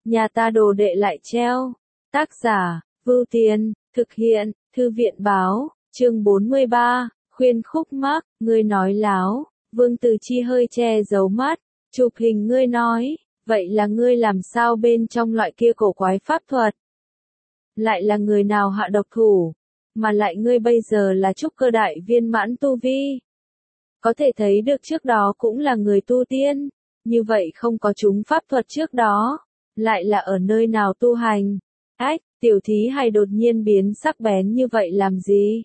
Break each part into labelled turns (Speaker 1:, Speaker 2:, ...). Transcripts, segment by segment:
Speaker 1: nhà ta đồ đệ lại treo. Tác giả, Vưu Tiền, thực hiện, Thư viện báo, chương 43, khuyên khúc mắc, ngươi nói láo, Vương Từ Chi hơi che giấu mắt, chụp hình ngươi nói, vậy là ngươi làm sao bên trong loại kia cổ quái pháp thuật? Lại là người nào hạ độc thủ, mà lại ngươi bây giờ là trúc cơ đại viên mãn tu vi. Có thể thấy được trước đó cũng là người tu tiên, như vậy không có chúng pháp thuật trước đó, lại là ở nơi nào tu hành? Ách, tiểu thí hài đột nhiên biến sắc bén như vậy làm gì?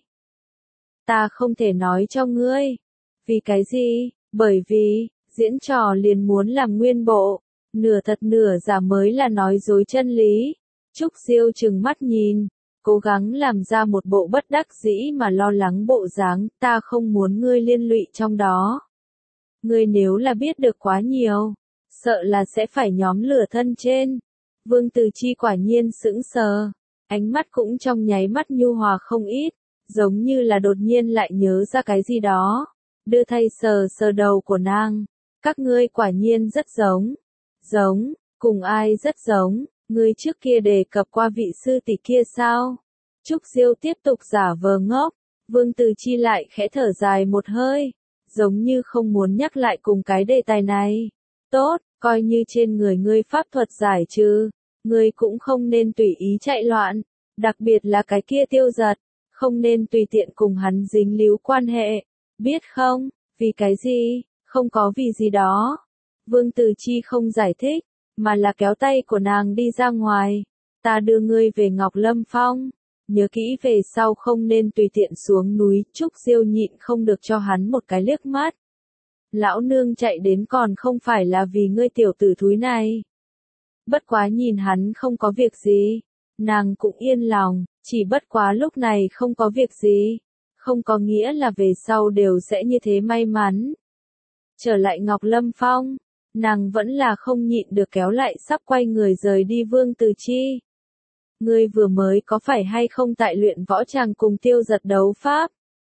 Speaker 1: Ta không thể nói cho ngươi. Vì cái gì? Bởi vì, diễn trò liền muốn làm nguyên bộ, nửa thật nửa giả mới là nói dối chân lý. Trúc Diêu trừng mắt nhìn, cố gắng làm ra một bộ bất đắc dĩ mà lo lắng bộ dáng, ta không muốn ngươi liên lụy trong đó. Ngươi nếu là biết được quá nhiều, sợ là sẽ phải nhóm lửa thân trên. Vương Từ Chi quả nhiên sững sờ, ánh mắt cũng trong nháy mắt nhu hòa không ít, giống như là đột nhiên lại nhớ ra cái gì đó, đưa tay sờ sờ đầu của nàng. Các ngươi quả nhiên rất giống. Giống, cùng ai rất giống, ngươi trước kia đề cập qua vị sư tỷ kia sao? Trúc Diêu tiếp tục giả vờ ngốc, Vương Từ Chi lại khẽ thở dài một hơi, giống như không muốn nhắc lại cùng cái đề tài này. Tốt, coi như trên người ngươi pháp thuật giải trừ, ngươi cũng không nên tùy ý chạy loạn, đặc biệt là cái kia Tiêu Giật, không nên tùy tiện cùng hắn dính líu quan hệ, biết không? Vì cái gì? Không có vì gì đó. Vương Từ Chi không giải thích, mà là kéo tay của nàng đi ra ngoài. Ta đưa ngươi về Ngọc Lâm Phong, nhớ kỹ về sau không nên tùy tiện xuống núi. Trúc Diêu nhịn không được cho hắn một cái liếc mắt. Lão nương chạy đến còn không phải là vì ngươi tiểu tử thúi này. Bất quá nhìn hắn không có việc gì, nàng cũng yên lòng, chỉ bất quá lúc này không có việc gì, không có nghĩa là về sau đều sẽ như thế may mắn. Trở lại Ngọc Lâm Phong, nàng vẫn là không nhịn được kéo lại sắp quay người rời đi Vương Từ Chi. Ngươi vừa mới có phải hay không tại luyện võ tràng cùng Tiêu Giật đấu pháp?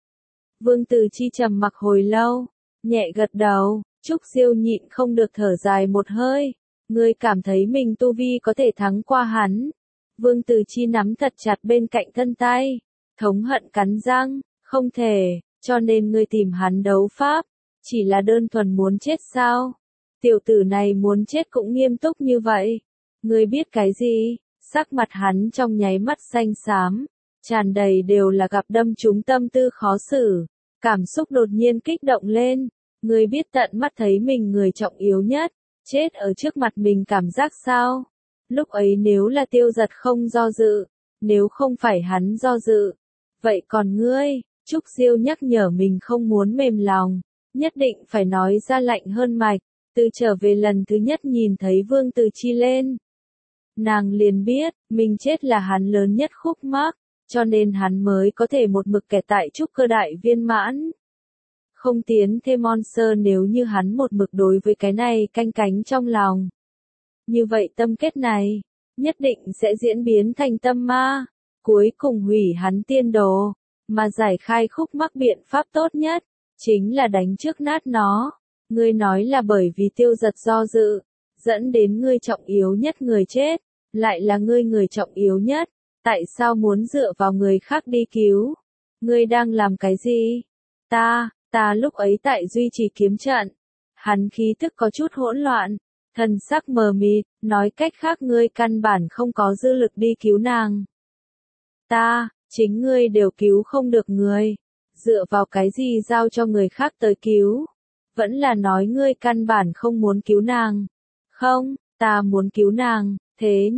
Speaker 1: Vương Từ Chi trầm mặc hồi lâu, nhẹ gật đầu. Trúc Diêu nhịn không được thở dài một hơi. Ngươi cảm thấy mình tu vi có thể thắng qua hắn? Vương Từ Chi nắm thật chặt bên cạnh thân tay, thống hận cắn răng, không thể, cho nên ngươi tìm hắn đấu pháp, chỉ là đơn thuần muốn chết sao? Tiểu tử này muốn chết cũng nghiêm túc như vậy. Ngươi biết cái gì? Sắc mặt hắn trong nháy mắt xanh xám, tràn đầy đều là gặp đâm trúng tâm tư khó xử, cảm xúc đột nhiên kích động lên. Ngươi biết tận mắt thấy mình người trọng yếu nhất, chết ở trước mặt mình cảm giác sao? Lúc ấy nếu là Tiêu Giật không do dự, nếu không phải hắn do dự, vậy còn ngươi? Trúc Diêu nhắc nhở mình không muốn mềm lòng, nhất định phải nói ra lạnh hơn mạch. Từ trở về lần thứ nhất nhìn thấy Vương Từ Chi lên, nàng liền biết, mình chết là hắn lớn nhất khúc mắc, cho nên hắn mới có thể một mực kẹt tại trúc cơ đại viên mãn. Không tiến thêm Monster nếu như hắn một mực đối với cái này canh cánh trong lòng. Như vậy tâm kết này, nhất định sẽ diễn biến thành tâm ma, cuối cùng hủy hắn tiên đồ, mà giải khai khúc mắc biện pháp tốt nhất, chính là đánh trước nát nó. Ngươi nói là bởi vì Tiêu Giật do dự, dẫn đến ngươi trọng yếu nhất người chết, lại là ngươi người trọng yếu nhất, tại sao muốn dựa vào người khác đi cứu? Ngươi đang làm cái gì? Ta lúc ấy tại duy trì kiếm trận. Hắn khí tức có chút hỗn loạn, thần sắc mờ mịt, nói cách khác ngươi căn bản không có dư lực đi cứu nàng. Chính ngươi đều cứu không được người, dựa vào cái gì giao cho người khác tới cứu? Vẫn là nói ngươi căn bản không muốn cứu nàng. Không, ta muốn cứu nàng, thế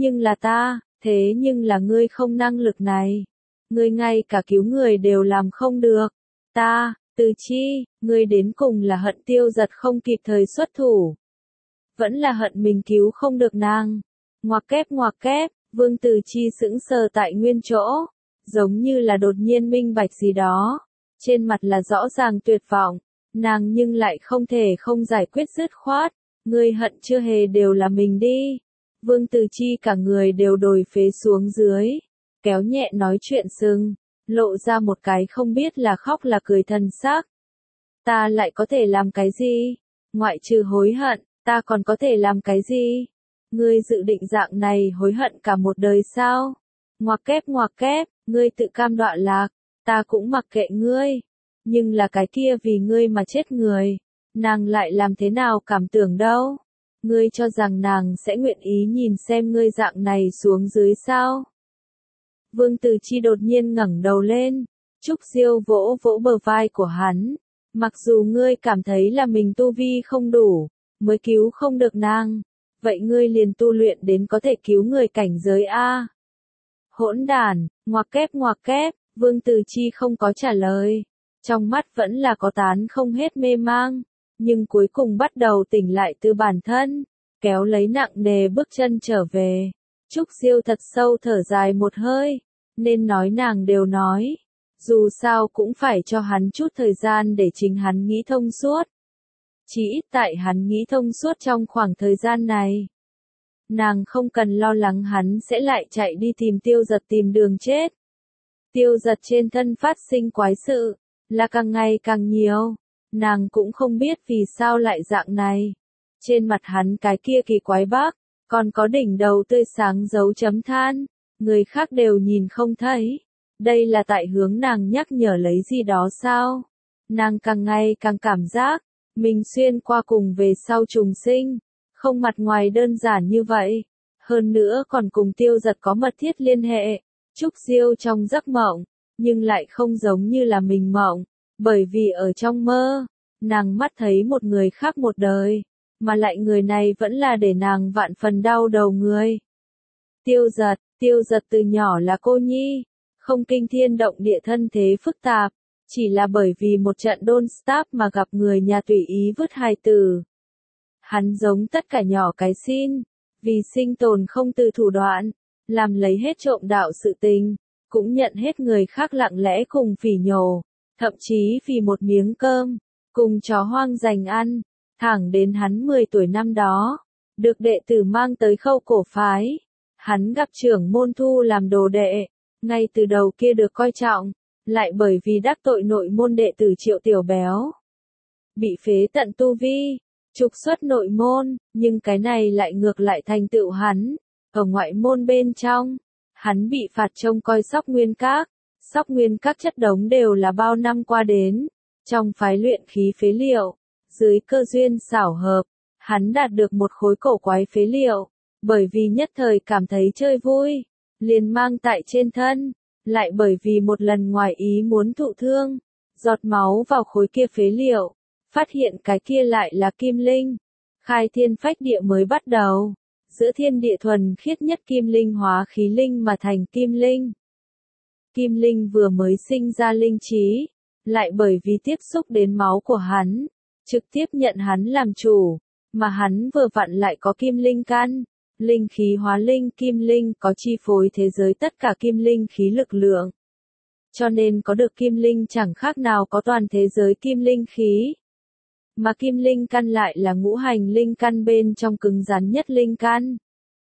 Speaker 1: nhưng là ngươi không năng lực này. Ngươi ngay cả cứu người đều làm không được. Từ Chi, ngươi đến cùng là hận Tiêu Giật không kịp thời xuất thủ, vẫn là hận mình cứu không được nàng. Ngoặc kép, Vương Từ Chi sững sờ tại nguyên chỗ, giống như là đột nhiên minh bạch gì đó, trên mặt là rõ ràng tuyệt vọng, nàng nhưng lại không thể không giải quyết dứt khoát. Ngươi hận chưa hề đều là mình đi. Vương Từ Chi cả người đều đồi phế xuống dưới, kéo nhẹ nói chuyện sừng, lộ ra một cái không biết là khóc là cười thần sắc. Ta lại có thể làm cái gì? Ngoại trừ hối hận, ta còn có thể làm cái gì? Ngươi dự định dạng này hối hận cả một đời sao? Ngoặc kép, ngươi tự cam đọa lạc, ta cũng mặc kệ ngươi. Nhưng là cái kia vì ngươi mà chết người, nàng lại làm thế nào cảm tưởng đâu? Ngươi cho rằng nàng sẽ nguyện ý nhìn xem ngươi dạng này xuống dưới sao? Vương Từ Chi đột nhiên ngẩng đầu lên, Trúc Diêu vỗ vỗ bờ vai của hắn. Mặc dù ngươi cảm thấy là mình tu vi không đủ, mới cứu không được nàng, vậy ngươi liền tu luyện đến có thể cứu người cảnh giới A. Hỗn đản, ngoặc kép, Vương Từ Chi không có trả lời. Trong mắt vẫn là có tán không hết mê mang, nhưng cuối cùng bắt đầu tỉnh lại từ bản thân, kéo lấy nặng nề bước chân trở về. Trúc Diêu thật sâu thở dài một hơi, nên nói nàng đều nói. Dù sao cũng phải cho hắn chút thời gian để chính hắn nghĩ thông suốt. Chỉ ít tại hắn nghĩ thông suốt trong khoảng thời gian này. Nàng không cần lo lắng hắn sẽ lại chạy đi tìm Tiêu Giật tìm đường chết. Tiêu Giật trên thân phát sinh quái sự, là càng ngày càng nhiều. Nàng cũng không biết vì sao lại dạng này. Trên mặt hắn cái kia kỳ quái bác, còn có đỉnh đầu tươi sáng dấu chấm than, người khác đều nhìn không thấy. Đây là tại hướng nàng nhắc nhở lấy gì đó sao? Nàng càng ngày càng cảm giác, mình xuyên qua cùng về sau trùng sinh, không mặt ngoài đơn giản như vậy. Hơn nữa còn cùng Tiêu Giật có mật thiết liên hệ. Trúc Diêu trong giấc mộng, nhưng lại không giống như là mình mộng, bởi vì ở trong mơ, nàng mắt thấy một người khác một đời, mà lại người này vẫn là để nàng vạn phần đau đầu người. Tiêu Giật từ nhỏ là cô nhi, không kinh thiên động địa thân thế phức tạp, chỉ là bởi vì một trận đôn stop mà gặp người nhà tùy ý vứt hài tử. Hắn giống tất cả nhỏ cái xin, vì sinh tồn không từ thủ đoạn, làm lấy hết trộm đạo sự tình, cũng nhận hết người khác lặng lẽ cùng phỉ nhổ, thậm chí vì một miếng cơm, cùng chó hoang giành ăn, thẳng đến hắn 10 tuổi năm đó, được đệ tử mang tới Khâu cổ phái, hắn gặp trưởng môn thu làm đồ đệ, ngay từ đầu kia được coi trọng, lại bởi vì đắc tội nội môn đệ tử Triệu Tiểu Béo, bị phế tận tu vi, trục xuất nội môn, nhưng cái này lại ngược lại thành tựu hắn, ở ngoại môn bên trong, hắn bị phạt trông coi Sóc Nguyên Các. Sóc Nguyên Các chất đống đều là bao năm qua đến, trong phái luyện khí phế liệu, dưới cơ duyên xảo hợp, hắn đạt được một khối cổ quái phế liệu, bởi vì nhất thời cảm thấy chơi vui, liền mang tại trên thân, lại bởi vì một lần ngoài ý muốn thụ thương, giọt máu vào khối kia phế liệu, phát hiện cái kia lại là kim linh. Khai thiên phách địa mới bắt đầu, giữa thiên địa thuần khiết nhất kim linh hóa khí linh mà thành kim linh. Kim linh vừa mới sinh ra linh trí, lại bởi vì tiếp xúc đến máu của hắn, trực tiếp nhận hắn làm chủ, mà hắn vừa vặn lại có kim linh căn, linh khí hóa linh kim linh có chi phối thế giới tất cả kim linh khí lực lượng. Cho nên có được kim linh chẳng khác nào có toàn thế giới kim linh khí. Mà kim linh căn lại là ngũ hành linh căn bên trong cứng rắn nhất linh căn.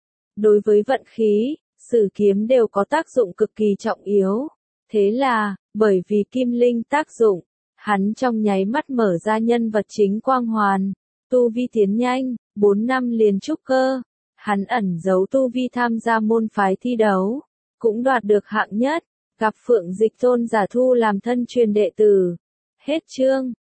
Speaker 1: Đối với vận khí, sử kiếm đều có tác dụng cực kỳ trọng yếu. Thế là, bởi vì kim linh tác dụng, hắn trong nháy mắt mở ra nhân vật chính quang hoàn, tu vi tiến nhanh, 4 năm liền trúc cơ. Hắn ẩn giấu tu vi tham gia môn phái thi đấu, cũng đoạt được hạng nhất, gặp Phượng Dịch Tôn giả thu làm thân truyền đệ tử. Hết chương.